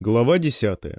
Глава 10.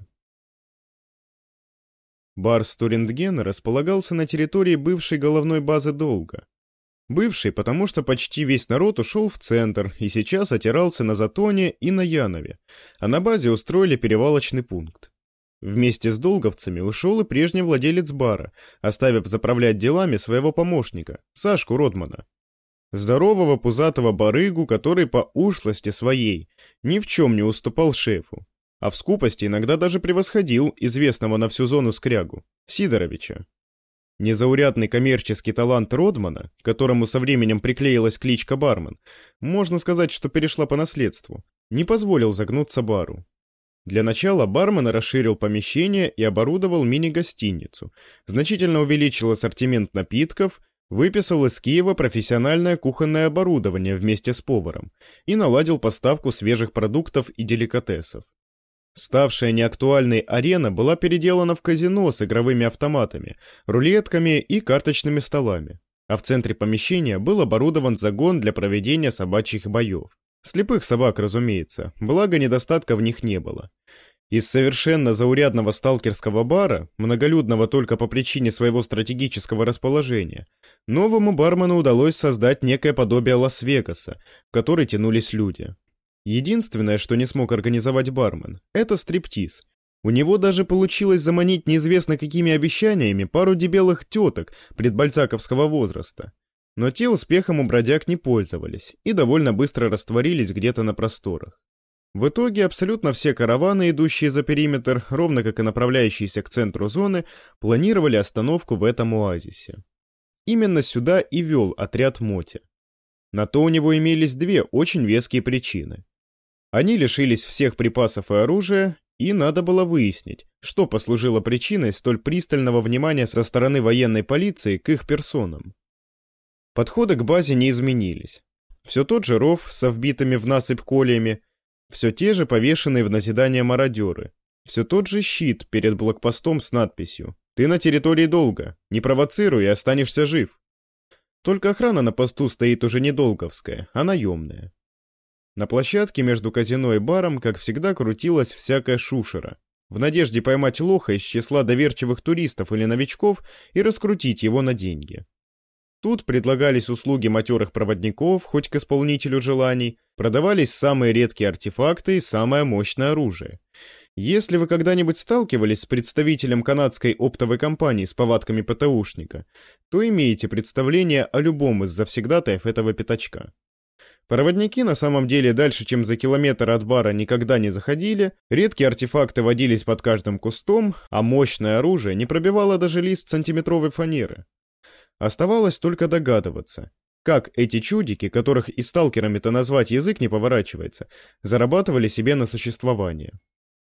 Бар «Стурентген» располагался на территории бывшей головной базы «Долга». Бывший, потому что почти весь народ ушел в центр и сейчас отирался на Затоне и на Янове, а на базе устроили перевалочный пункт. Вместе с долговцами ушел и прежний владелец бара, оставив заправлять делами своего помощника, Сашку Родмана. Здорового пузатого барыгу, который по ушлости своей ни в чем не уступал шефу, а в скупости иногда даже превосходил известного на всю зону скрягу, Сидоровича. Незаурядный коммерческий талант Родмана, к которому со временем приклеилась кличка «Бармен», можно сказать, что перешла по наследству, не позволил загнуться бару. Для начала бармен расширил помещение и оборудовал мини-гостиницу, значительно увеличил ассортимент напитков, выписал из Киева профессиональное кухонное оборудование вместе с поваром и наладил поставку свежих продуктов и деликатесов. Ставшая неактуальной арена была переделана в казино с игровыми автоматами, рулетками и карточными столами, а в центре помещения был оборудован загон для проведения собачьих боев. Слепых собак, разумеется, благо недостатка в них не было. Из совершенно заурядного сталкерского бара, многолюдного только по причине своего стратегического расположения, новому бармену удалось создать некое подобие Лас-Вегаса, в который тянулись люди. Единственное, что не смог организовать бармен, это стриптиз. У него даже получилось заманить неизвестно какими обещаниями пару дебелых теток предбальцаковского возраста. Но те успехом у бродяг не пользовались и довольно быстро растворились где-то на просторах. В итоге абсолютно все караваны, идущие за периметр, ровно как и направляющиеся к центру зоны, планировали остановку в этом оазисе. Именно сюда и вел отряд Мотя. На то у него имелись две очень веские причины. Они лишились всех припасов и оружия, и надо было выяснить, что послужило причиной столь пристального внимания со стороны военной полиции к их персонам. Подходы к базе не изменились. Все тот же ров со вбитыми в насыпь кольями, все те же повешенные в назидание мародеры, все тот же щит перед блокпостом с надписью «Ты на территории Долга, не провоцируй и останешься жив». Только охрана на посту стоит уже не долговская, а наемная. На площадке между казино и баром, как всегда, крутилась всякая шушера, в надежде поймать лоха из числа доверчивых туристов или новичков и раскрутить его на деньги. Тут предлагались услуги матерых проводников, хоть к исполнителю желаний, продавались самые редкие артефакты и самое мощное оружие. Если вы когда-нибудь сталкивались с представителем канадской оптовой компании с повадками ПТУшника, то имеете представление о любом из завсегдатаев этого пятачка. Проводники на самом деле дальше, чем за километр от бара, никогда не заходили, редкие артефакты водились под каждым кустом, а мощное оружие не пробивало даже лист сантиметровой фанеры. Оставалось только догадываться, как эти чудики, которых и сталкерами-то назвать язык не поворачивается, зарабатывали себе на существование.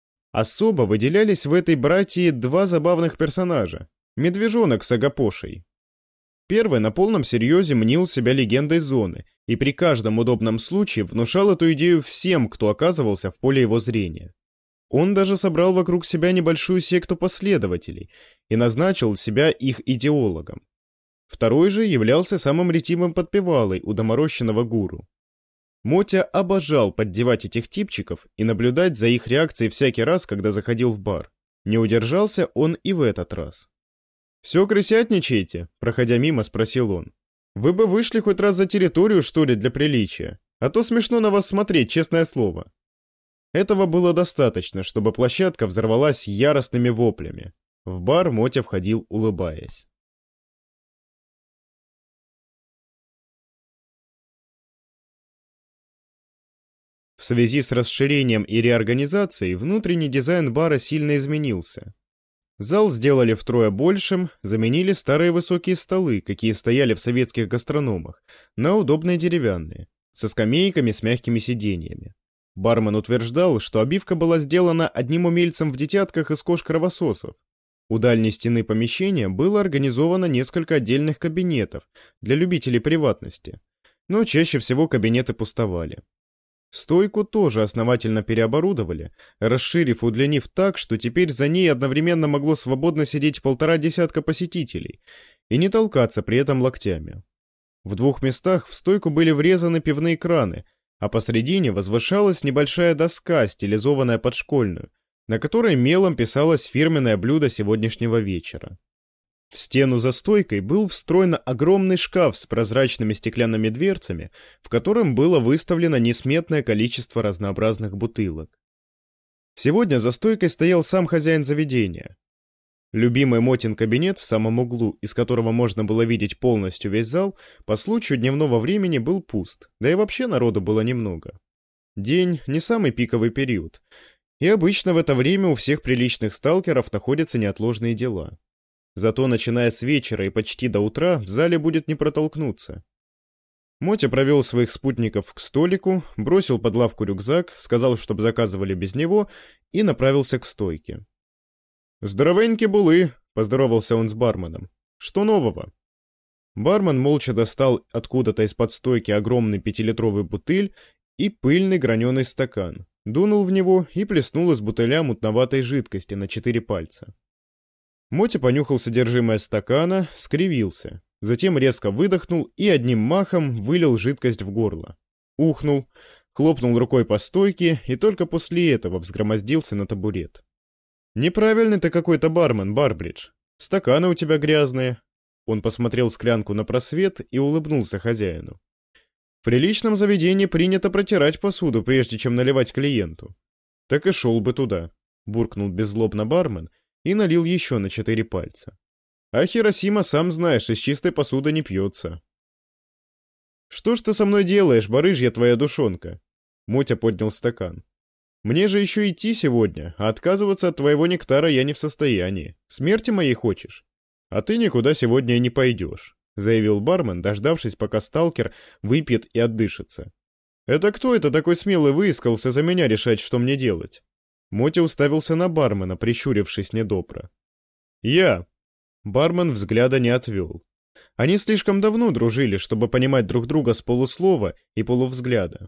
Особо выделялись в этой братьи два забавных персонажа – медвежонок с Агапошей. Первый на полном серьезе мнил себя легендой зоны и при каждом удобном случае внушал эту идею всем, кто оказывался в поле его зрения. Он даже собрал вокруг себя небольшую секту последователей и назначил себя их идеологом. Второй же являлся самым ретивым подпевалой у доморощенного гуру. Мотя обожал поддевать этих типчиков и наблюдать за их реакцией всякий раз, когда заходил в бар. Не удержался он и в этот раз. «Все крысятничаете?» — проходя мимо, спросил он. «Вы бы вышли хоть раз за территорию, что ли, для приличия? А то смешно на вас смотреть, честное слово». Этого было достаточно, чтобы площадка взорвалась яростными воплями. В бар Мотя входил, улыбаясь. В связи с расширением и реорганизацией внутренний дизайн бара сильно изменился. Зал сделали втрое большим, заменили старые высокие столы, какие стояли в советских гастрономах, на удобные деревянные, со скамейками с мягкими сиденьями. Бармен утверждал, что обивка была сделана одним умельцем в детятках из кож-кровососов. У дальней стены помещения было организовано несколько отдельных кабинетов для любителей приватности, но чаще всего кабинеты пустовали. Стойку тоже основательно переоборудовали, расширив и удлинив так, что теперь за ней одновременно могло свободно сидеть 1,5 десятка посетителей и не толкаться при этом локтями. В двух местах в стойку были врезаны пивные краны, а посредине возвышалась небольшая доска, стилизованная под школьную, на которой мелом писалось фирменное блюдо сегодняшнего вечера. В стену за стойкой был встроен огромный шкаф с прозрачными стеклянными дверцами, в котором было выставлено несметное количество разнообразных бутылок. Сегодня за стойкой стоял сам хозяин заведения. Любимый Мотин кабинет в самом углу, из которого можно было видеть полностью весь зал, по случаю дневного времени был пуст, да и вообще народу было немного. День — не самый пиковый период, и обычно в это время у всех приличных сталкеров находятся неотложные дела. Зато, начиная с вечера и почти до утра, в зале будет не протолкнуться. Мотя провел своих спутников к столику, бросил под лавку рюкзак, сказал, чтобы заказывали без него, и направился к стойке. «Здоровеньки булы!» — поздоровался он с барменом. «Что нового?» Бармен молча достал откуда-то из-под стойки огромный 5-литровый бутыль и пыльный граненый стакан, дунул в него и плеснул из бутыля мутноватой жидкости на 4 пальца. Мотя понюхал содержимое стакана, скривился, затем резко выдохнул и одним махом вылил жидкость в горло. Ухнул, хлопнул рукой по стойке и только после этого взгромоздился на табурет. «Неправильный ты какой-то бармен, Барбридж. Стаканы у тебя грязные». Он посмотрел склянку на просвет и улыбнулся хозяину. «В приличном заведении принято протирать посуду, прежде чем наливать клиенту». «Так и шел бы туда», — буркнул беззлобно бармен и налил еще на 4 пальца. «А Хиросима, сам знаешь, из чистой посуды не пьется». «Что ж ты со мной делаешь, барыжья твоя душонка?» Мотя поднял стакан. «Мне же еще идти сегодня, а отказываться от твоего нектара я не в состоянии. Смерти моей хочешь? А ты никуда сегодня и не пойдешь», — заявил бармен, дождавшись, пока сталкер выпьет и отдышится. «Это кто это такой смелый выискался за меня решать, что мне делать?» Мотя уставился на бармена, прищурившись недобро. «Я». Бармен взгляда не отвел. Они слишком давно дружили, чтобы понимать друг друга с полуслова и полувзгляда.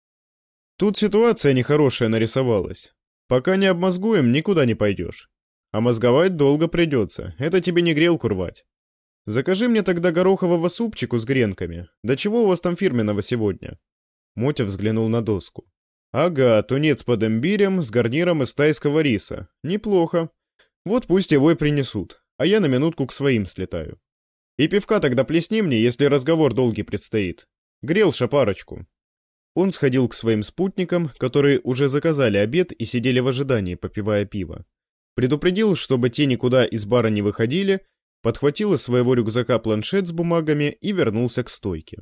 «Тут ситуация нехорошая нарисовалась. Пока не обмозгуем, никуда не пойдешь. А мозговать долго придется, это тебе не грелку рвать. Закажи мне тогда горохового супчику с гренками. Да чего у вас там фирменного сегодня?» Мотя взглянул на доску. «Ага, тунец под имбирем с гарниром из тайского риса. Неплохо. Вот пусть его и принесут, а я на минутку к своим слетаю. И пивка тогда плесни мне, если разговор долгий предстоит. Грелша парочку». Он сходил к своим спутникам, которые уже заказали обед и сидели в ожидании, попивая пиво. Предупредил, чтобы те никуда из бара не выходили, подхватил из своего рюкзака планшет с бумагами и вернулся к стойке.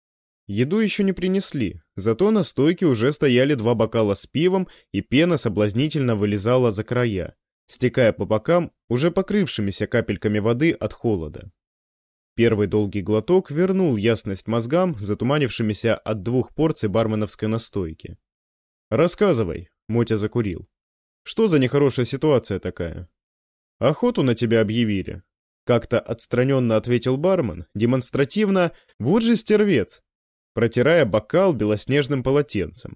Еду еще не принесли, зато на стойке уже стояли 2 бокала с пивом, и пена соблазнительно вылезала за края, стекая по бокам, уже покрывшимися капельками воды от холода. Первый долгий глоток вернул ясность мозгам, затуманившимися от 2 порций барменовской настойки. «Рассказывай», — Мотя закурил. «Что за нехорошая ситуация такая?» «Охоту на тебя объявили», — как-то отстраненно ответил бармен, демонстративно «вот же стервец», протирая бокал белоснежным полотенцем.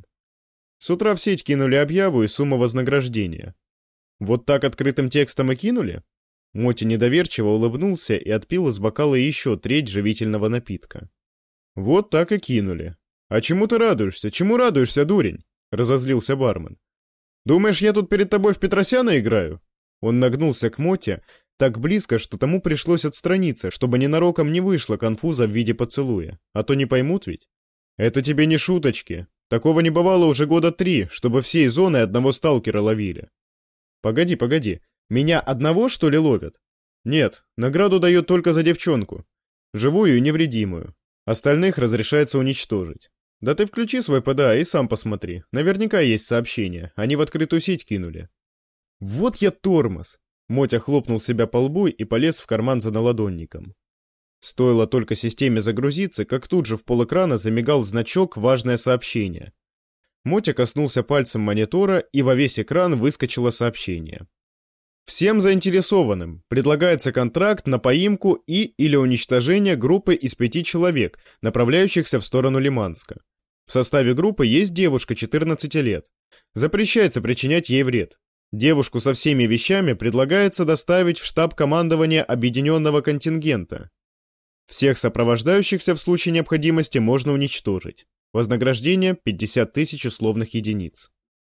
С утра в сеть кинули объяву и сумму вознаграждения. «Вот так открытым текстом и кинули?» Мотя недоверчиво улыбнулся и отпил из бокала еще треть живительного напитка. «Вот так и кинули. А чему ты радуешься? Чему радуешься, дурень?» — разозлился бармен. «Думаешь, я тут перед тобой в Петросяна играю?» Он нагнулся к Моте так близко, что тому пришлось отстраниться, чтобы ненароком не вышло конфуза в виде поцелуя. А то не поймут ведь. «Это тебе не шуточки. Такого не бывало уже 3 года, чтобы всей зоны одного сталкера ловили». «Погоди, погоди. Меня одного, что ли, ловят?» «Нет, награду дают только за девчонку. Живую и невредимую. Остальных разрешается уничтожить. Да ты включи свой ПДА и сам посмотри. Наверняка есть сообщения. Они в открытую сеть кинули». «Вот я тормоз!» Мотя хлопнул себя по лбу и полез в карман за наладонником. Стоило только системе загрузиться, как тут же в полэкрана замигал значок «Важное сообщение». Мотя коснулся пальцем монитора, и во весь экран выскочило сообщение. «Всем заинтересованным предлагается контракт на поимку или уничтожение группы из 5 человек, направляющихся в сторону Лиманска. В составе группы есть девушка 14 лет. Запрещается причинять ей вред. Девушку со всеми вещами предлагается доставить в штаб командования объединенного контингента. Всех сопровождающихся в случае необходимости можно уничтожить. Вознаграждение 50 000 условных единиц».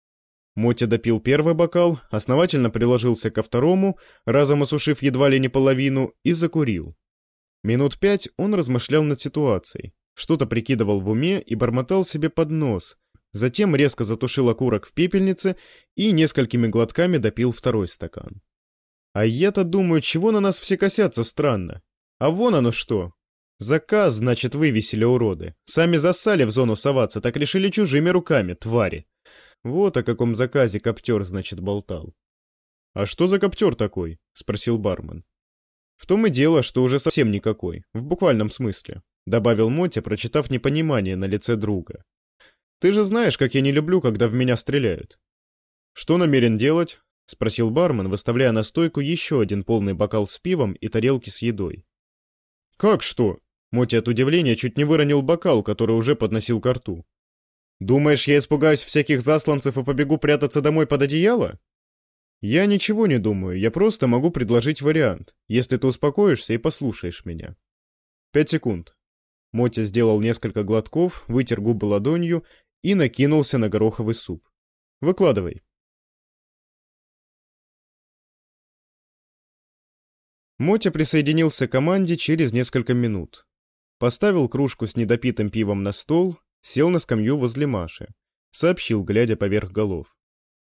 Мотя допил первый бокал, основательно приложился ко второму, разом осушив едва ли не половину, и закурил. Минут 5 он размышлял над ситуацией, что-то прикидывал в уме и бормотал себе под нос, затем резко затушил окурок в пепельнице и несколькими глотками допил второй стакан. А я-то думаю, чего на нас все косятся странно. А вон оно что. Заказ, значит, вывесили уроды. Сами зассали в зону соваться, так решили чужими руками, твари. Вот о каком заказе коптер, значит, болтал. «А что за коптер такой?» — спросил бармен. «В том и дело, что уже совсем никакой, в буквальном смысле», — добавил Мотя, прочитав непонимание на лице друга. «Ты же знаешь, как я не люблю, когда в меня стреляют». «Что намерен делать?» — спросил бармен, выставляя на стойку еще один полный бокал с пивом и тарелки с едой. «Как что?» — Мотя от удивления чуть не выронил бокал, который уже подносил ко рту. «Думаешь, я испугаюсь всяких засланцев и побегу прятаться домой под одеяло?» «Я ничего не думаю, я просто могу предложить вариант, если ты успокоишься и послушаешь меня». 5 секунд. Мотя сделал несколько глотков, вытер губы ладонью и накинулся на гороховый суп. «Выкладывай». Мотя присоединился к команде через несколько минут. Поставил кружку с недопитым пивом на стол, сел на скамью возле Маши. Сообщил, глядя поверх голов.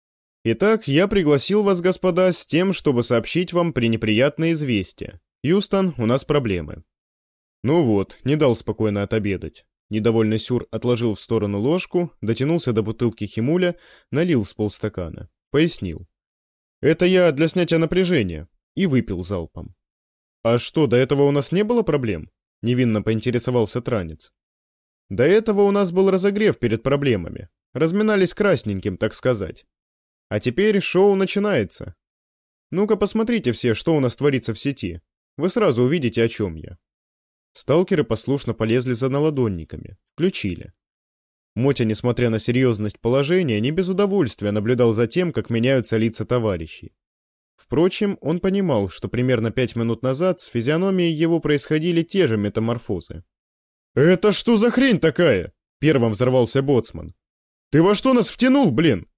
«Итак, я пригласил вас, господа, с тем, чтобы сообщить вам пренеприятное известие. Юстон, у нас проблемы». «Ну вот, не дал спокойно отобедать». Недовольный Сюр отложил в сторону ложку, дотянулся до бутылки химуля, налил с полстакана. Пояснил. «Это я для снятия напряжения». И выпил залпом. «А что, до этого у нас не было проблем?» — невинно поинтересовался Транец. «До этого у нас был разогрев перед проблемами. Разминались красненьким, так сказать. А теперь шоу начинается. Ну-ка посмотрите все, что у нас творится в сети. Вы сразу увидите, о чем я». Сталкеры послушно полезли за наладонниками. Включили. Мотя, несмотря на серьезность положения, не без удовольствия наблюдал за тем, как меняются лица товарищей. Впрочем, он понимал, что примерно 5 минут назад с физиономией его происходили те же метаморфозы. «Это что за хрень такая?» — первым взорвался боцман. «Ты во что нас втянул, блин?»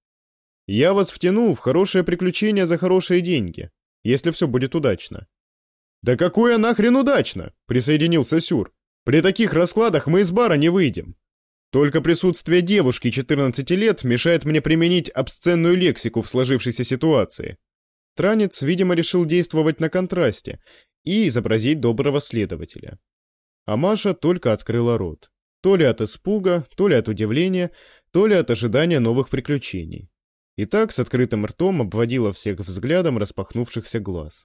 «Я вас втянул в хорошее приключение за хорошие деньги, если все будет удачно». «Да какое нахрен удачно?» — присоединился Сюр. «При таких раскладах мы из бара не выйдем. Только присутствие девушки 14 лет мешает мне применить обсценную лексику в сложившейся ситуации». Транец, видимо, решил действовать на контрасте и изобразить доброго следователя. А Маша только открыла рот. То ли от испуга, то ли от удивления, то ли от ожидания новых приключений. И так с открытым ртом обводила всех взглядом распахнувшихся глаз.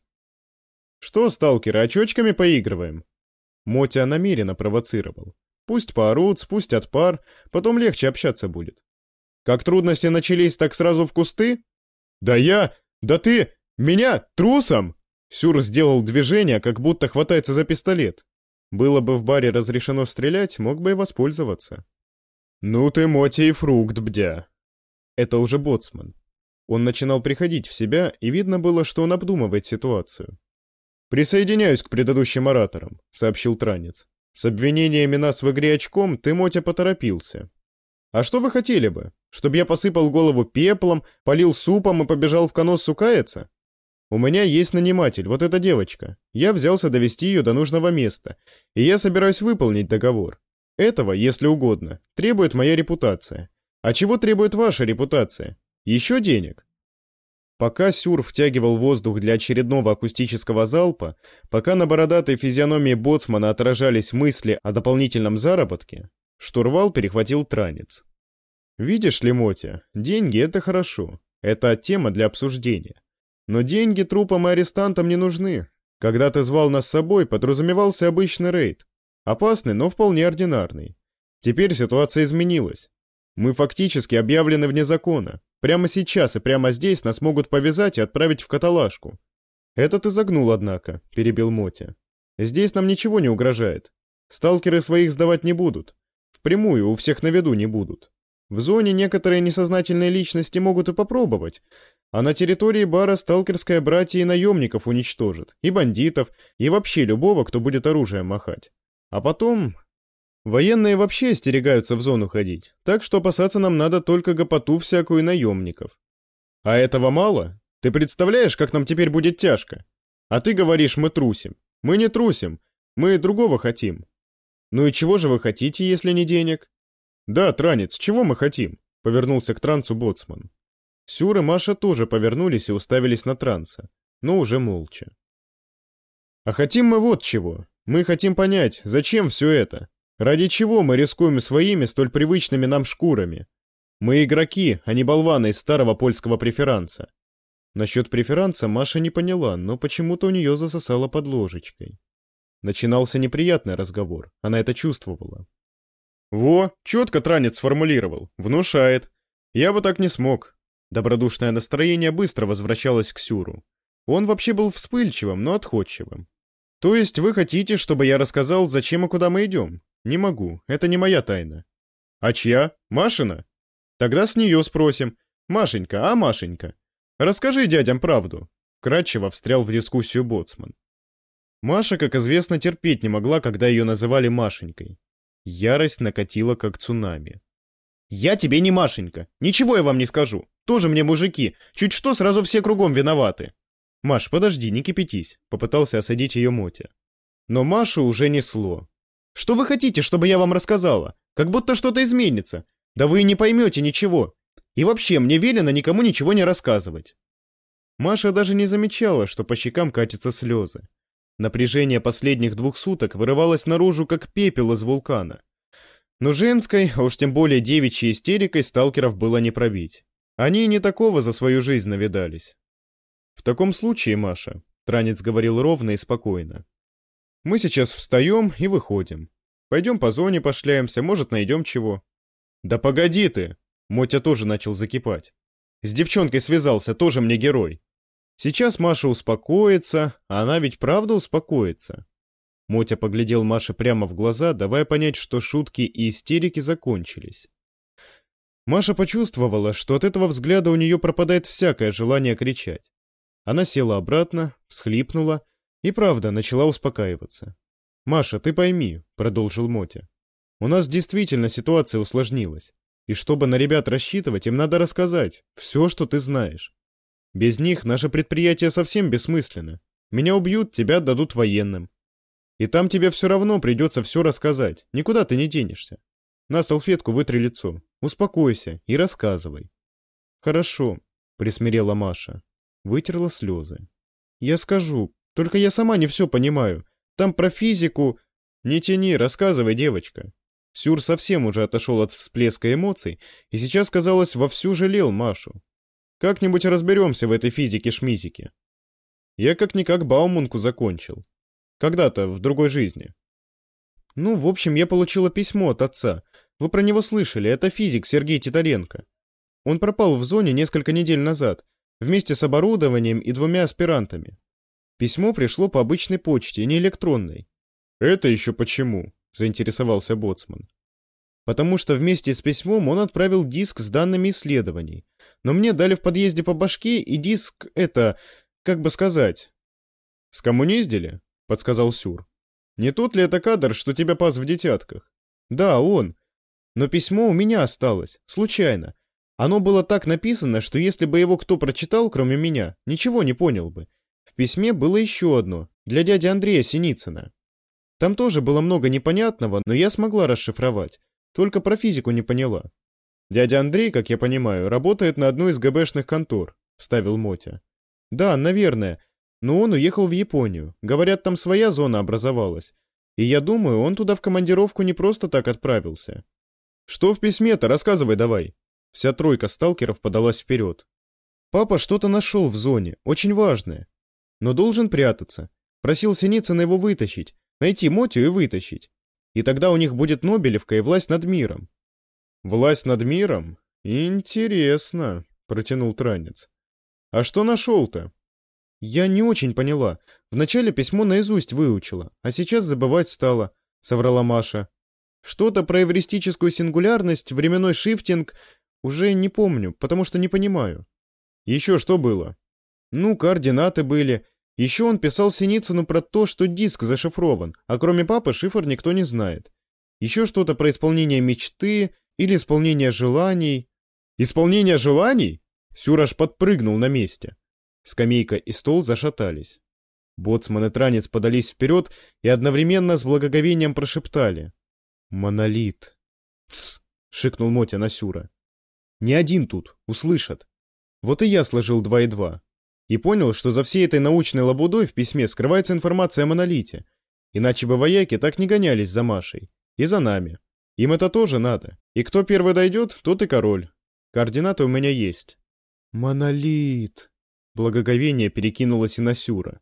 «Что, сталкеры, очочками поигрываем?» Мотя намеренно провоцировал. Пусть поорут, спустят пар, потом легче общаться будет. «Как трудности начались, так сразу в кусты?» «Да ты... меня трусом!» Сюр сделал движение, как будто хватается за пистолет. Было бы в баре разрешено стрелять, мог бы и воспользоваться. «Ну ты, Мотя, и фрукт, бдя!» Это уже боцман. Он начинал приходить в себя, и видно было, что он обдумывает ситуацию. «Присоединяюсь к предыдущим ораторам», — сообщил Транец. «С обвинениями нас в игре очком ты, Мотя, поторопился. А что вы хотели бы? Чтобы я посыпал голову пеплом, полил супом и побежал в Коноссу каяться? У меня есть наниматель, вот эта девочка. Я взялся довести ее до нужного места, и я собираюсь выполнить договор. Этого, если угодно, требует моя репутация. А чего требует ваша репутация? Еще денег?» Пока Сюр втягивал воздух для очередного акустического залпа, пока на бородатой физиономии боцмана отражались мысли о дополнительном заработке, штурвал перехватил Транец. «Видишь ли, Мотя, деньги — это хорошо. Это тема для обсуждения. Но деньги трупам и арестантам не нужны. Когда ты звал нас с собой, подразумевался обычный рейд. Опасный, но вполне ординарный. Теперь ситуация изменилась. Мы фактически объявлены вне закона. Прямо сейчас и прямо здесь нас могут повязать и отправить в каталажку». «Это ты загнул, однако», — перебил Мотя. «Здесь нам ничего не угрожает. Сталкеры своих сдавать не будут. Впрямую у всех на виду не будут. В зоне некоторые несознательные личности могут и попробовать, а на территории бара сталкерское братье и наемников уничтожит, и бандитов, и вообще любого, кто будет оружием махать. А потом... Военные вообще остерегаются в зону ходить, так что опасаться нам надо только гопоту всякую наемников. А этого мало? Ты представляешь, как нам теперь будет тяжко? А ты говоришь, мы трусим. Мы не трусим, мы другого хотим. Ну и чего же вы хотите, если не денег? Да, Транец, чего мы хотим? Повернулся к Трансу боцман. Сюр и Маша тоже повернулись и уставились на Транса, но уже молча. А хотим мы вот чего. Мы хотим понять, зачем все это? Ради чего мы рискуем своими столь привычными нам шкурами? Мы игроки, а не болваны из старого польского преферанса. Насчет преферанса Маша не поняла, но почему-то у нее засосало под ложечкой. Начинался неприятный разговор, она это чувствовала. Во, четко Транец сформулировал, внушает. Я бы так не смог. Добродушное настроение быстро возвращалось к Сюру. Он вообще был вспыльчивым, но отходчивым. То есть вы хотите, чтобы я рассказал, зачем и куда мы идем? Не могу, это не моя тайна. А чья? Машина? Тогда с нее спросим. Машенька, а Машенька? Расскажи дядям правду. Кратчево встрял в дискуссию боцман. Маша, как известно, терпеть не могла, когда ее называли Машенькой. Ярость накатила, как цунами. «Я тебе не Машенька. Ничего я вам не скажу. Тоже мне мужики. Чуть что, сразу все кругом виноваты». «Маш, подожди, не кипятись», — попытался осадить ее Мотя. Но Машу уже несло. «Что вы хотите, чтобы я вам рассказала? Как будто что-то изменится. Да вы и не поймете ничего. И вообще, мне велено никому ничего не рассказывать». Маша даже не замечала, что по щекам катятся слезы. Напряжение последних 2 суток вырывалось наружу, как пепел из вулкана. Но женской, а уж тем более девичьей истерикой сталкеров было не пробить. Они не такого за свою жизнь навидались. «В таком случае, Маша», — Транец говорил ровно и спокойно, — «мы сейчас встаем и выходим. Пойдем по зоне пошляемся, может, найдем чего». «Да погоди ты!» — Мотя тоже начал закипать. «С девчонкой связался, тоже мне герой. Сейчас Маша успокоится, а она ведь правда успокоится». Мотя поглядел Маше прямо в глаза, давая понять, что шутки и истерики закончились. Маша почувствовала, что от этого взгляда у нее пропадает всякое желание кричать. Она села обратно, всхлипнула и, правда, начала успокаиваться. «Маша, ты пойми», — продолжил Мотя, — «у нас действительно ситуация усложнилась, и чтобы на ребят рассчитывать, им надо рассказать все, что ты знаешь. Без них наше предприятие совсем бессмысленно. Меня убьют, тебя отдадут военным. И там тебе все равно придется все рассказать, никуда ты не денешься. На салфетку вытри лицо, успокойся и рассказывай». «Хорошо», — присмирела Маша. Вытерла слезы. «Я скажу, только я сама не все понимаю. Там про физику...» «Не тяни, рассказывай, девочка». Сюр совсем уже отошел от всплеска эмоций и сейчас, казалось, вовсю жалел Машу. «Как-нибудь разберемся в этой физике-шмизике. Я как-никак Бауманку закончил. Когда-то, в другой жизни». «Ну, в общем, я получила письмо от отца. Вы про него слышали, это физик Сергей Титаренко. Он пропал в зоне несколько недель назад, вместе с оборудованием и 2 аспирантами. Письмо пришло по обычной почте, не электронной». «Это еще почему?» — заинтересовался боцман. «Потому что вместе с письмом он отправил диск с данными исследований. Но мне дали в подъезде по башке, и диск как бы сказать...» «Скоммуниздили?» — подсказал Сюр. «Не тот ли это кадр, что тебя пас в детятках?» «Да, он. Но письмо у меня осталось, случайно. Оно было так написано, что если бы его кто прочитал, кроме меня, ничего не понял бы. В письме было еще одно, для дяди Андрея Синицына. Там тоже было много непонятного, но я смогла расшифровать, только про физику не поняла». «Дядя Андрей, как я понимаю, работает на одной из ГБшных контор», — вставил Мотя. «Да, наверное, но он уехал в Японию. Говорят, там своя зона образовалась. И я думаю, он туда в командировку не просто так отправился». «Что в письме-то? Рассказывай давай». Вся тройка сталкеров подалась вперед. «Папа что-то нашел в зоне, очень важное. Но должен прятаться. Просил Синицына его вытащить, найти Мотю и вытащить. И тогда у них будет Нобелевка и власть над миром». «Власть над миром? Интересно», — протянул Транец. «А что нашел-то?» «Я не очень поняла. Вначале письмо наизусть выучила, а сейчас забывать стала», — соврала Маша. «Что-то про эвристическую сингулярность, временной шифтинг... Уже не помню, потому что не понимаю». «Еще что было?» «Ну, координаты были. Еще он писал Синицыну про то, что диск зашифрован, а кроме папы шифр никто не знает. Еще что-то про исполнение мечты или исполнение желаний». «Исполнение желаний?» Сюр аж подпрыгнул на месте. Скамейка и стол зашатались. Боцман и Транец подались вперед и одновременно с благоговением прошептали: «Монолит!» «Тсс!» — шикнул Мотя на Сюра. «Не один тут, услышат». Вот и я сложил 2 и 2. И понял, что за всей этой научной лабудой в письме скрывается информация о монолите. Иначе бы вояки так не гонялись за Машей. И за нами. Им это тоже надо. И кто первый дойдет, тот и король. Координаты у меня есть. «Монолит!» Благоговение перекинулось и на Сюра.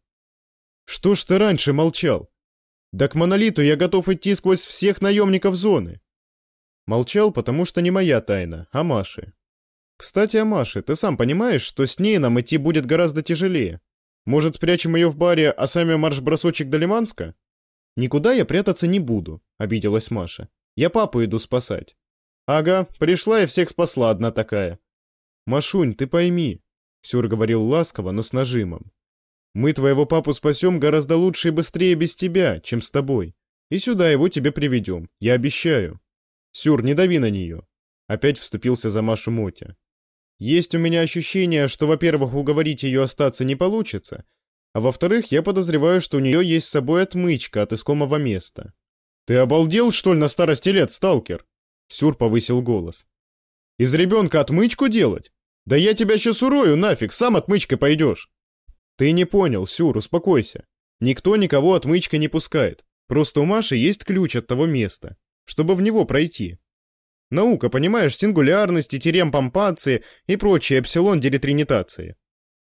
«Что ж ты раньше молчал? Да к монолиту я готов идти сквозь всех наемников зоны». Молчал, потому что не моя тайна, а Маши. Кстати, о Маше. Ты сам понимаешь, что с ней нам идти будет гораздо тяжелее? Может, спрячем ее в баре, а сами марш-бросочек до Лиманска? Никуда я прятаться не буду, обиделась Маша. Я папу иду спасать. Ага, пришла и всех спасла одна такая. Машунь, ты пойми, Сюр говорил ласково, но с нажимом. Мы твоего папу спасем гораздо лучше и быстрее без тебя, чем с тобой. И сюда его тебе приведем, я обещаю. Сюр, не дави на нее. Опять вступился за Машу Мотя. Есть у меня ощущение, что, во-первых, уговорить ее остаться не получится, а во-вторых, я подозреваю, что у нее есть с собой отмычка от искомого места. Ты обалдел, что ли, на старости лет, сталкер? Сюр повысил голос. Из ребенка отмычку делать? Да я тебя сейчас урою нафиг, сам отмычкой пойдешь. Ты не понял, Сюр, успокойся. Никто никого отмычкой не пускает. Просто у Маши есть ключ от того места, чтобы в него пройти. Наука, понимаешь, сингулярности, теорем помпации и прочие эпсилон-деритринитации.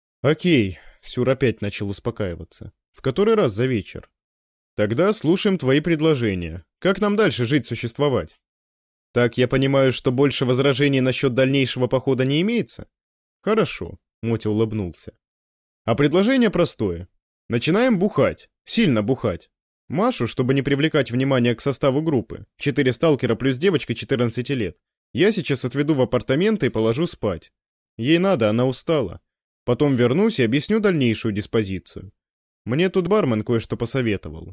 Окей, Сюр опять начал успокаиваться. В который раз за вечер? Тогда слушаем твои предложения. Как нам дальше жить, существовать? Так я понимаю, что больше возражений насчет дальнейшего похода не имеется? Хорошо, Мотя улыбнулся. А предложение простое. Начинаем бухать, сильно бухать. Машу, чтобы не привлекать внимание к составу группы, 4 сталкера плюс девочка 14 лет, я сейчас отведу в апартаменты и положу спать. Ей надо, она устала. Потом вернусь и объясню дальнейшую диспозицию. Мне тут бармен кое-что посоветовал.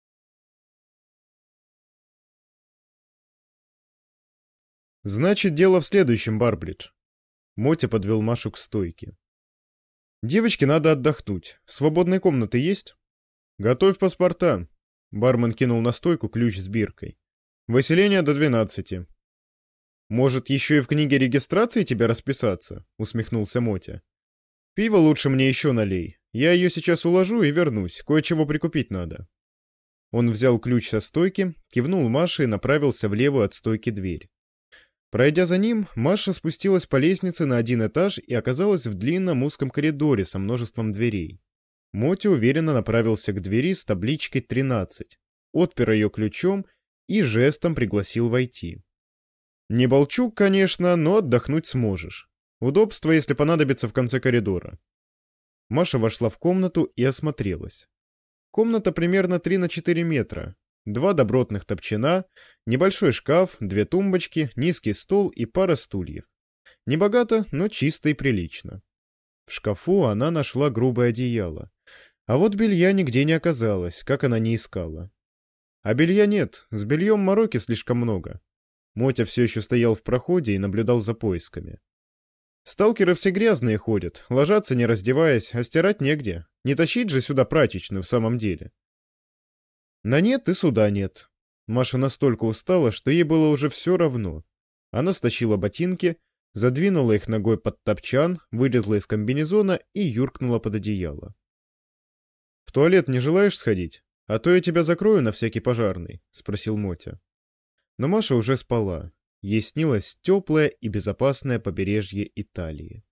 Значит, дело в следующем, Барбридж. Мотя подвел Машу к стойке. Девочке надо отдохнуть. Свободные комнаты есть? Готовь паспорта. Бармен кинул на стойку ключ с биркой. Выселение до 12. Может, еще и в книге регистрации тебе расписаться? Усмехнулся Мотя. Пиво лучше мне еще налей. Я ее сейчас уложу и вернусь. Кое-чего прикупить надо. Он взял ключ со стойки, кивнул Маше и направился в левую от стойки дверь. Пройдя за ним, Маша спустилась по лестнице на 1 этаж и оказалась в длинном узком коридоре со множеством дверей. Мотя уверенно направился к двери с табличкой 13, отпер ее ключом и жестом пригласил войти. Не Болчук, конечно, но отдохнуть сможешь. Удобство, если понадобится, в конце коридора. Маша вошла в комнату и осмотрелась. Комната примерно 3 на 4 метра. 2 добротных топчана, небольшой шкаф, 2 тумбочки, низкий стол и пара стульев. Небогато, но чисто и прилично. В шкафу она нашла грубое одеяло. А вот белья нигде не оказалось, как она не искала. А белья нет, с бельем мороки слишком много. Мотя все еще стоял в проходе и наблюдал за поисками. Сталкеры все грязные ходят, ложатся не раздеваясь, а стирать негде. Не тащить же сюда прачечную в самом деле. На нет и суда нет. Маша настолько устала, что ей было уже все равно. Она стащила ботинки, задвинула их ногой под топчан, вылезла из комбинезона и юркнула под одеяло. «В туалет не желаешь сходить? А то я тебя закрою на всякий пожарный», — спросил Мотя. Но Маша уже спала. Ей снилось теплое и безопасное побережье Италии.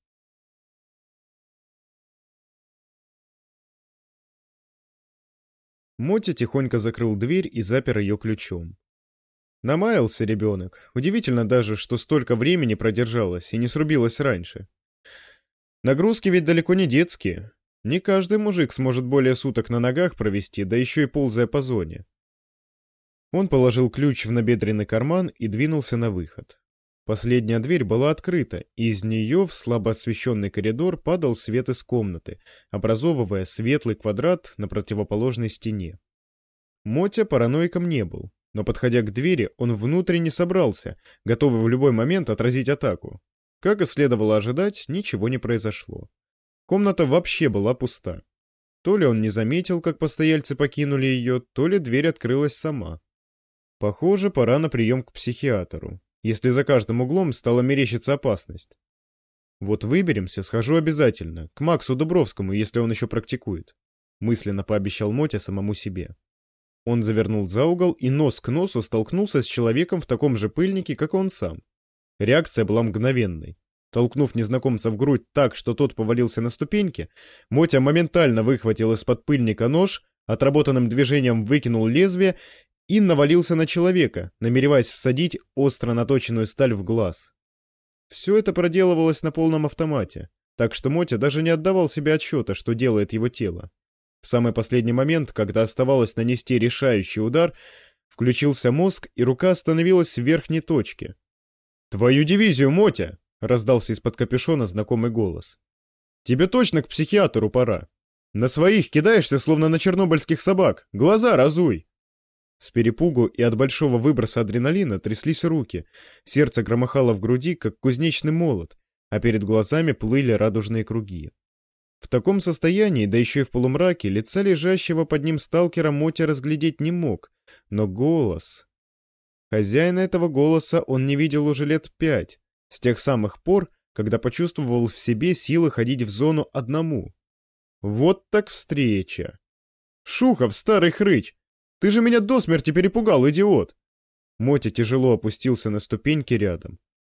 Мотя тихонько закрыл дверь и запер ее ключом. Намаялся ребенок. Удивительно даже, что столько времени продержалась и не срубилась раньше. Нагрузки ведь далеко не детские. Не каждый мужик сможет более суток на ногах провести, да еще и ползая по зоне. Он положил ключ в набедренный карман и двинулся на выход. Последняя дверь была открыта, и из нее в слабо освещенный коридор падал свет из комнаты, образовывая светлый квадрат на противоположной стене. Мотя параноиком не был, но, подходя к двери, он внутренне собрался, готовый в любой момент отразить атаку. Как и следовало ожидать, ничего не произошло. Комната вообще была пуста. То ли он не заметил, как постояльцы покинули ее, то ли дверь открылась сама. Похоже, пора на прием к психиатру, если за каждым углом стала мерещиться опасность. Вот выберемся, схожу обязательно, к Максу Дубровскому, если он еще практикует. Мысленно пообещал Мотя самому себе. Он завернул за угол и нос к носу столкнулся с человеком в таком же пыльнике, как он сам. Реакция была мгновенной. Толкнув незнакомца в грудь так, что тот повалился на ступеньки, Мотя моментально выхватил из-под пыльника нож, отработанным движением выкинул лезвие и навалился на человека, намереваясь всадить остро наточенную сталь в глаз. Все это проделывалось на полном автомате, так что Мотя даже не отдавал себе отчета, что делает его тело. В самый последний момент, когда оставалось нанести решающий удар, включился мозг, и рука остановилась в верхней точке. «Твою дивизию, Мотя!» — раздался из-под капюшона знакомый голос. «Тебе точно к психиатру пора. На своих кидаешься, словно на чернобыльских собак. Глаза разуй!» С перепугу и от большого выброса адреналина тряслись руки, сердце громыхало в груди, как кузнечный молот, а перед глазами плыли радужные круги. В таком состоянии, да еще и в полумраке, лица лежащего под ним сталкера Мотя разглядеть не мог, но голос... Хозяина этого голоса он не видел уже лет 5, с тех самых пор, когда почувствовал в себе силы ходить в зону одному. Вот так встреча! «Шухов, старый хрыч! Ты же меня до смерти перепугал, идиот!» Мотя тяжело опустился на ступеньки рядом.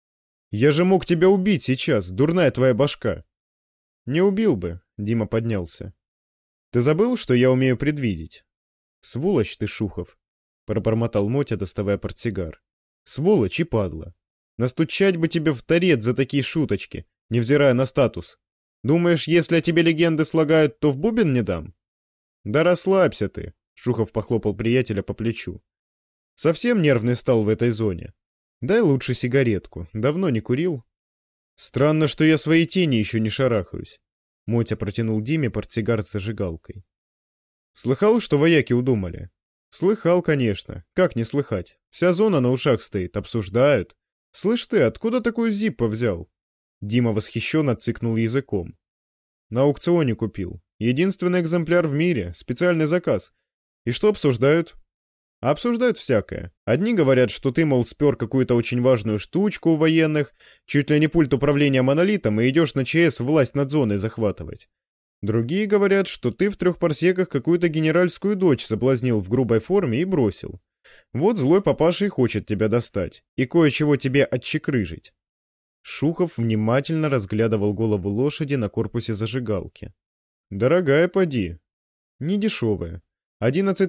«Я же мог тебя убить сейчас, дурная твоя башка!» «Не убил бы», — Дима поднялся. «Ты забыл, что я умею предвидеть?» «Сволочь ты, Шухов», — пробормотал Мотя, доставая портсигар. «Сволочь и падла. Настучать бы тебе в торец за такие шуточки, невзирая на статус. Думаешь, если о тебе легенды слагают, то в бубен не дам?» «Да расслабься ты», — Шухов похлопал приятеля по плечу. «Совсем нервный стал в этой зоне. Дай лучше сигаретку, давно не курил». «Странно, что я своей тени еще не шарахаюсь». Мотя протянул Диме портсигар с зажигалкой. «Слыхал, что вояки удумали?» «Слыхал, конечно. Как не слыхать? Вся зона на ушах стоит, обсуждают. Слышь ты, откуда такую зиппо взял?» Дима восхищенно цыкнул языком. «На аукционе купил. Единственный экземпляр в мире, специальный заказ. И что обсуждают?» «Обсуждают всякое. Одни говорят, что ты, мол, спер какую-то очень важную штучку у военных, чуть ли не пульт управления монолитом, и идешь на ЧС власть над зоной захватывать. Другие говорят, что ты в 3 парсеках какую-то генеральскую дочь соблазнил в грубой форме и бросил. Вот злой папаша и хочет тебя достать, и кое-чего тебе отчекрыжить». Шухов внимательно разглядывал голову лошади на корпусе зажигалки. «Дорогая поди. Не дешевая. 11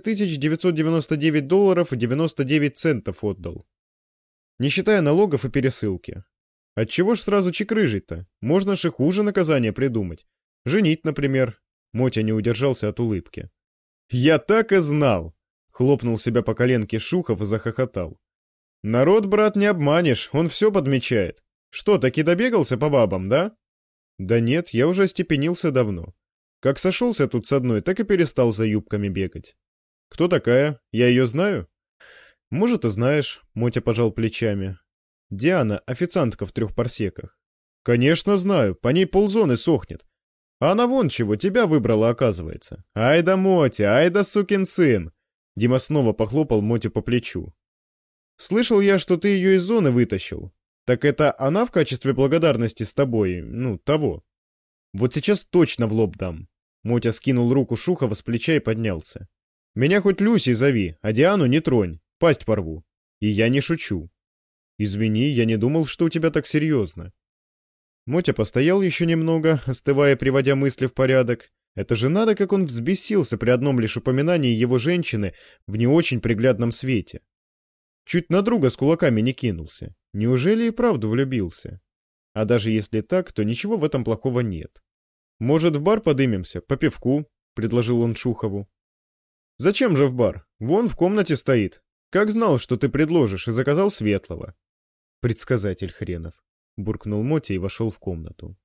999 долларов и 99 центов отдал. Не считая налогов и пересылки. Отчего ж сразу чекрыжить-то? Можно ж и хуже наказание придумать. Женить, например». Мотя не удержался от улыбки. «Я так и знал!» Хлопнул себя по коленке Шухов и захохотал. «Народ, брат, не обманешь, он все подмечает. Что, таки добегался по бабам, да?» «Да нет, я уже остепенился давно. Как сошелся тут с одной, так и перестал за юбками бегать». «Кто такая? Я ее знаю?» «Может, и знаешь», — Мотя пожал плечами. «Диана, официантка в 3 парсеках». «Конечно знаю, по ней ползоны сохнет. А она вон чего, тебя выбрала, оказывается. Ай да Мотя, ай да сукин сын!» Дима снова похлопал Мотю по плечу. «Слышал я, что ты ее из зоны вытащил. Так это она в качестве благодарности с тобой, того?» «Вот сейчас точно в лоб дам». Мотя скинул руку Шухова с плеча и поднялся. «Меня хоть Люсей зови, а Диану не тронь, пасть порву. И я не шучу». «Извини, я не думал, что у тебя так серьезно». Мотя постоял еще немного, остывая, приводя мысли в порядок. Это же надо, как он взбесился при одном лишь упоминании его женщины в не очень приглядном свете. Чуть на друга с кулаками не кинулся. Неужели и правду влюбился? А даже если так, то ничего в этом плохого нет. «Может, в бар подымемся, по пивку?» — предложил он Шухову. «Зачем же в бар? Вон в комнате стоит. Как знал, что ты предложишь, и заказал светлого». «Предсказатель хренов», — буркнул Мотя и вошел в комнату.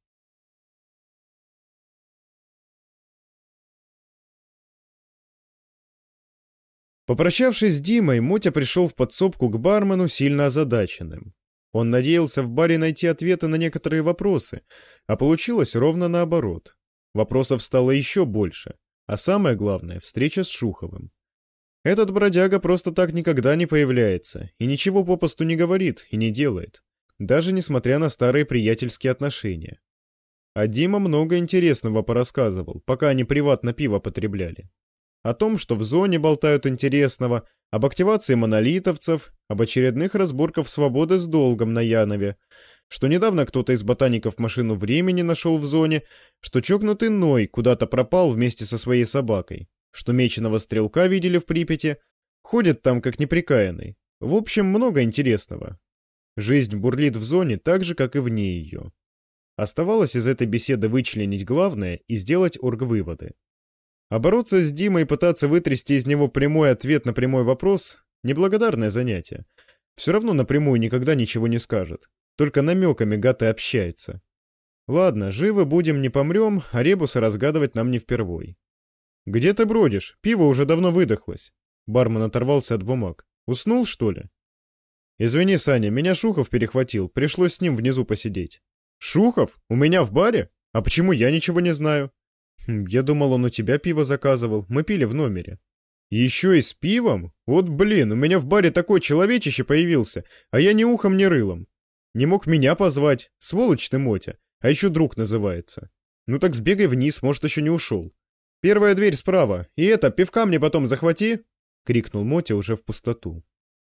Попрощавшись с Димой, Мотя пришел в подсобку к бармену сильно озадаченным. Он надеялся в баре найти ответы на некоторые вопросы, а получилось ровно наоборот. Вопросов стало еще больше, а самое главное — встреча с Шуховым. Этот бродяга просто так никогда не появляется и ничего попусту не говорит и не делает, даже несмотря на старые приятельские отношения. А Дима много интересного порассказывал, пока они приватно пиво потребляли. О том, что в зоне болтают интересного, об активации монолитовцев, об очередных разборках свободы с долгом на Янове, что недавно кто-то из ботаников машину времени нашел в зоне, что чокнутый Ной куда-то пропал вместе со своей собакой, что меченого стрелка видели в Припяти, ходит там как неприкаянный. В общем, много интересного. Жизнь бурлит в зоне так же, как и вне ее. Оставалось из этой беседы вычленить главное и сделать оргвыводы. А бороться с Димой и пытаться вытрясти из него прямой ответ на прямой вопрос — неблагодарное занятие. Все равно напрямую никогда ничего не скажет. Только намеками гад и общается. Ладно, живы будем, не помрем, а ребусы разгадывать нам не впервой. «Где ты бродишь? Пиво уже давно выдохлось». Бармен оторвался от бумаг. «Уснул, что ли?» «Извини, Саня, меня Шухов перехватил, пришлось с ним внизу посидеть». «Шухов? У меня в баре? А почему я ничего не знаю?» «Я думал, он у тебя пиво заказывал. Мы пили в номере». «Еще и с пивом? Вот блин, у меня в баре такой человечище появился, а я ни ухом, ни рылом. Не мог меня позвать. Сволочь ты, Мотя. А еще друг называется. Ну так сбегай вниз, может, еще не ушел. Первая дверь справа. И это, пивка мне потом захвати!» — крикнул Мотя уже в пустоту.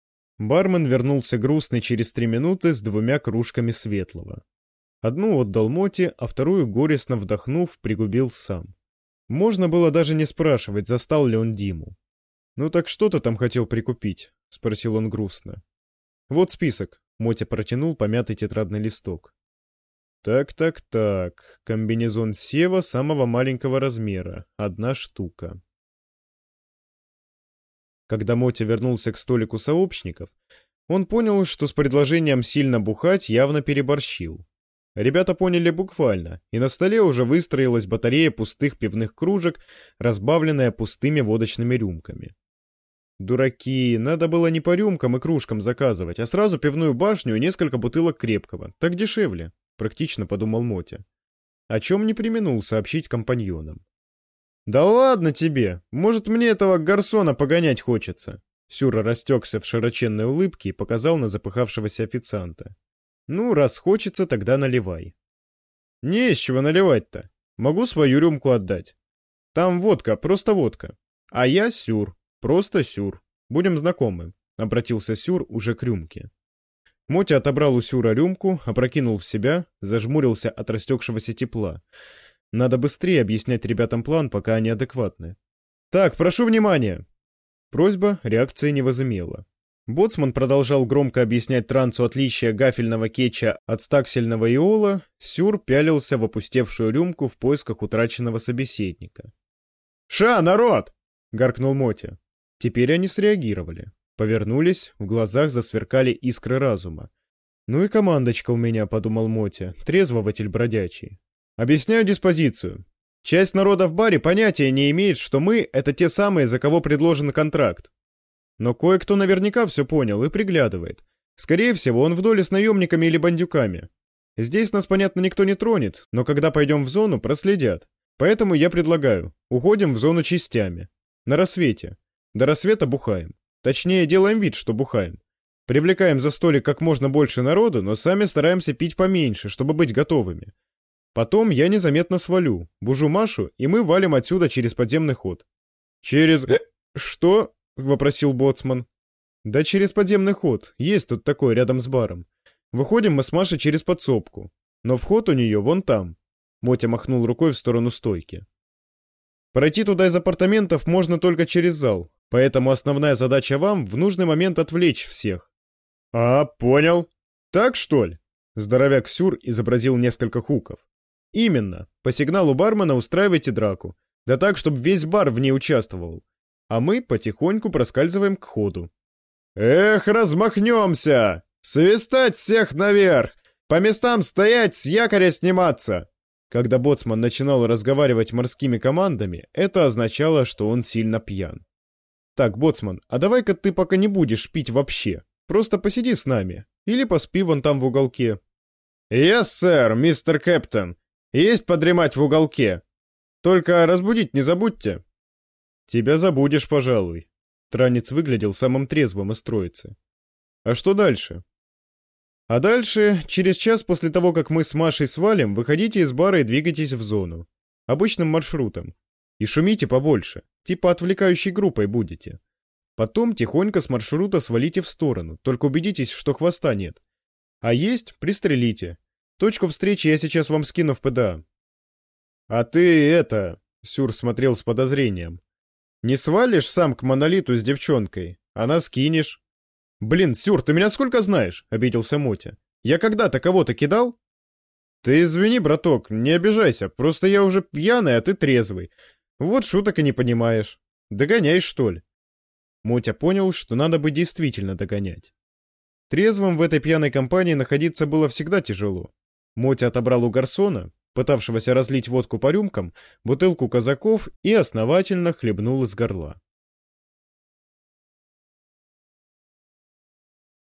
Бармен вернулся грустный через 3 минуты с 2 кружками светлого. Одну отдал Моте, а вторую, горестно вдохнув, пригубил сам. Можно было даже не спрашивать, застал ли он Диму. «Ну так что ты там хотел прикупить?» — спросил он грустно. «Вот список», — Мотя протянул помятый тетрадный листок. «Так, комбинезон Сева самого маленького размера, 1 штука». Когда Мотя вернулся к столику сообщников, он понял, что с предложением сильно бухать явно переборщил. Ребята поняли буквально, и на столе уже выстроилась батарея пустых пивных кружек, разбавленная пустыми водочными рюмками. Дураки, надо было не по рюмкам и кружкам заказывать, а сразу пивную башню и несколько бутылок крепкого. Так дешевле, практично подумал Мотя. О чем не преминул сообщить компаньонам. «Да ладно тебе! Может, мне этого гарсона погонять хочется?» Сюра растекся в широченной улыбке и показал на запыхавшегося официанта. «Ну, раз хочется, тогда наливай». «Не из чего наливать-то. Могу свою рюмку отдать. Там водка, просто водка. А я Сюр, просто Сюр. Будем знакомы», — обратился Сюр уже к рюмке. Мотя отобрал у Сюра рюмку, опрокинул в себя, зажмурился от растекшегося тепла. Надо быстрее объяснять ребятам план, пока они адекватны. «Так, прошу внимания!» Просьба реакции не возымела. Боцман продолжал громко объяснять трансу отличия гафельного кетча от стаксельного иола, Сюр пялился в опустевшую рюмку в поисках утраченного собеседника. «Ша, народ!» — гаркнул Мотя. Теперь они среагировали. Повернулись, в глазах засверкали искры разума. «Ну и командочка у меня», — подумал Мотя, трезвователь бродячий. «Объясняю диспозицию. Часть народа в баре понятия не имеет, что мы — это те самые, за кого предложен контракт. Но кое-кто наверняка все понял и приглядывает. Скорее всего, он в доле с наемниками или бандюками. Здесь нас, понятно, никто не тронет, но когда пойдем в зону, проследят. Поэтому я предлагаю, уходим в зону частями. На рассвете. До рассвета бухаем. Точнее, делаем вид, что бухаем. Привлекаем за столик как можно больше народу, но сами стараемся пить поменьше, чтобы быть готовыми. Потом я незаметно свалю, бужу Машу, и мы валим отсюда через подземный ход». «Через... что?» — вопросил боцман. «Да через подземный ход. Есть тут такой рядом с баром. Выходим мы с Машей через подсобку. Но вход у нее вон там». Мотя махнул рукой в сторону стойки. «Пройти туда из апартаментов можно только через зал, поэтому основная задача вам в нужный момент отвлечь всех». «А, понял. Так, что ли?» Здоровяк Сюр изобразил несколько хуков. «Именно. По сигналу бармена устраивайте драку. Да так, чтобы весь бар в ней участвовал. А мы потихоньку проскальзываем к ходу». «Эх, размахнемся! Свистать всех наверх! По местам стоять, с якоря сниматься!» Когда боцман начинал разговаривать морскими командами, это означало, что он сильно пьян. «Так, боцман, а давай-ка ты пока не будешь пить вообще. Просто посиди с нами. Или поспи вон там в уголке». «Yes, сэр, мистер Кэптен. Есть подремать в уголке. Только разбудить не забудьте». «Тебя забудешь, пожалуй». Транец выглядел самым трезвым из троицы. «А что дальше?» «А дальше, через час после того, как мы с Машей свалим, выходите из бара и двигайтесь в зону. Обычным маршрутом. И шумите побольше, типа отвлекающей группой будете. Потом тихонько с маршрута свалите в сторону, только убедитесь, что хвоста нет. А есть — пристрелите. Точку встречи я сейчас вам скину в ПДА». «А ты это...» — Сюр смотрел с подозрением. «Не свалишь сам к Монолиту с девчонкой, она скинешь». «Блин, Сюр, ты меня сколько знаешь?» — обиделся Мотя. «Я когда-то кого-то кидал?» «Ты извини, браток, не обижайся, просто я уже пьяный, а ты трезвый. Вот шуток и не понимаешь. Догоняй, что ли?» Мотя понял, что надо бы действительно догонять. Трезвым в этой пьяной компании находиться было всегда тяжело. Мотя отобрал у гарсона, пытавшегося разлить водку по рюмкам, бутылку казаков и основательно хлебнул из горла.